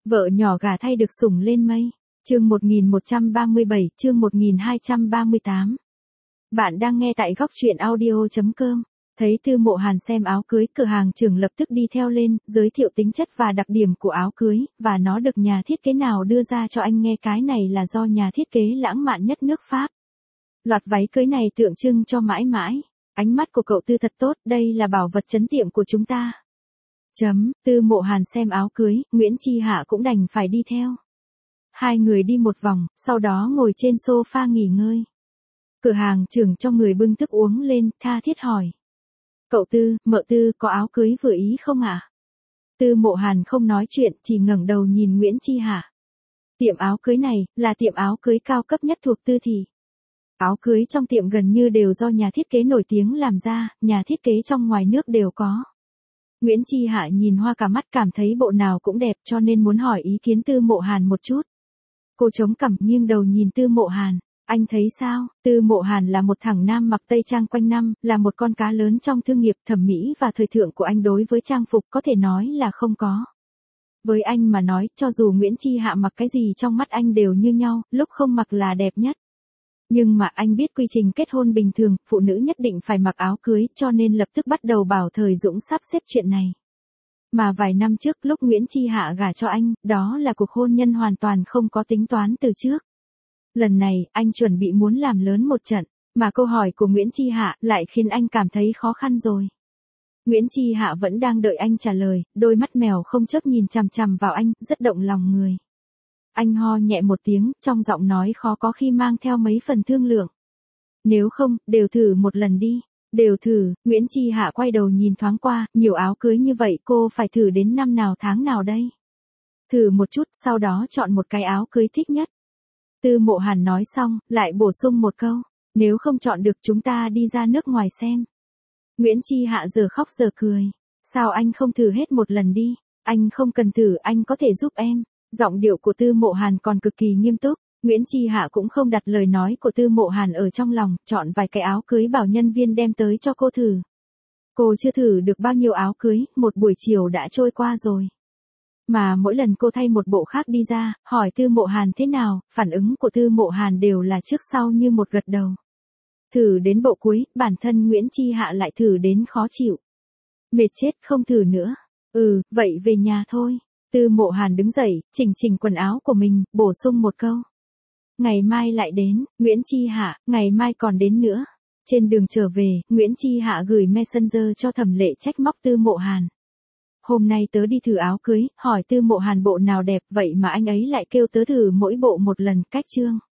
Vợ nhỏ gả thay được sủng lên mây. Chương 1137, chương 1238. Bạn đang nghe tại góc truyện audio.com. Thấy Tư Mộ Hàn xem áo cưới, cửa hàng trưởng lập tức đi theo lên, giới thiệu tính chất và đặc điểm của áo cưới, và nó được nhà thiết kế nào đưa ra cho anh nghe. Cái này là do nhà thiết kế lãng mạn nhất nước Pháp. Loạt váy cưới này tượng trưng cho mãi mãi. Ánh mắt của cậu Tư thật tốt, đây là bảo vật trấn tiệm của chúng ta. Tư Mộ Hàn xem áo cưới, Nguyễn Chi Hạ cũng đành phải đi theo. Hai người đi một vòng, sau đó ngồi trên sofa nghỉ ngơi. Cửa hàng trưởng cho người bưng thức uống lên, tha thiết hỏi. Cậu Tư, mợ Tư có áo cưới vừa ý không ạ? Tư Mộ Hàn không nói chuyện, chỉ ngẩng đầu nhìn Nguyễn Chi Hạ. Tiệm áo cưới này, là tiệm áo cưới cao cấp nhất thuộc Tư thị. Áo cưới trong tiệm gần như đều do nhà thiết kế nổi tiếng làm ra, nhà thiết kế trong ngoài nước đều có. Nguyễn Chi Hạ nhìn hoa cả mắt, cảm thấy bộ nào cũng đẹp, cho nên muốn hỏi ý kiến Tư Mộ Hàn một chút. Cô chống cằm nghiêng đầu nhìn Tư Mộ Hàn. Anh thấy sao? Tư Mộ Hàn là một thằng nam mặc tây trang quanh năm, là một con cá lớn trong thương nghiệp thẩm mỹ và thời thượng của anh đối với trang phục có thể nói là không có. Với anh mà nói, cho dù Nguyễn Chi Hạ mặc cái gì trong mắt anh đều như nhau, lúc không mặc là đẹp nhất. Nhưng mà anh biết quy trình kết hôn bình thường, phụ nữ nhất định phải mặc áo cưới, cho nên lập tức bắt đầu bảo Thời Dũng sắp xếp chuyện này. Mà vài năm trước lúc Nguyễn Chi Hạ gả cho anh, đó là cuộc hôn nhân hoàn toàn không có tính toán từ trước. Lần này, anh chuẩn bị muốn làm lớn một trận, mà câu hỏi của Nguyễn Chi Hạ lại khiến anh cảm thấy khó khăn rồi. Nguyễn Chi Hạ vẫn đang đợi anh trả lời, đôi mắt mèo không chớp nhìn chằm chằm vào anh, rất động lòng người. Anh ho nhẹ một tiếng, trong giọng nói khó có khi mang theo mấy phần thương lượng. Nếu không, đều thử một lần đi. Đều thử. Nguyễn Chi Hạ quay đầu nhìn thoáng qua, nhiều áo cưới như vậy cô phải thử đến năm nào tháng nào đây? Thử một chút, sau đó chọn một cái áo cưới thích nhất. Tư Mộ Hàn nói xong, lại bổ sung một câu. Nếu không chọn được chúng ta đi ra nước ngoài xem. Nguyễn Chi Hạ giờ khóc giờ cười. Sao anh không thử hết một lần đi? Anh không cần thử, anh có thể giúp em. Giọng điệu của Tư Mộ Hàn còn cực kỳ nghiêm túc. Nguyễn Chi Hạ cũng không đặt lời nói của Tư Mộ Hàn ở trong lòng, chọn vài cái áo cưới bảo nhân viên đem tới cho cô thử. Cô chưa thử được bao nhiêu áo cưới, một buổi chiều đã trôi qua rồi. Mà mỗi lần cô thay một bộ khác đi ra, hỏi Tư Mộ Hàn thế nào, phản ứng của Tư Mộ Hàn đều là trước sau như một gật đầu. Thử đến bộ cuối, bản thân Nguyễn Chi Hạ lại thử đến khó chịu. Mệt chết, không thử nữa. Vậy về nhà thôi. Tư Mộ Hàn đứng dậy, chỉnh quần áo của mình, bổ sung một câu. Ngày mai lại đến. Nguyễn Chi Hạ, ngày mai còn đến nữa. Trên đường trở về, Nguyễn Chi Hạ gửi Messenger cho Thẩm Lệ trách móc Tư Mộ Hàn. Hôm nay tớ đi thử áo cưới, hỏi Tư Mộ Hàn bộ nào đẹp, vậy mà anh ấy lại kêu tớ thử mỗi bộ một lần, cách chương.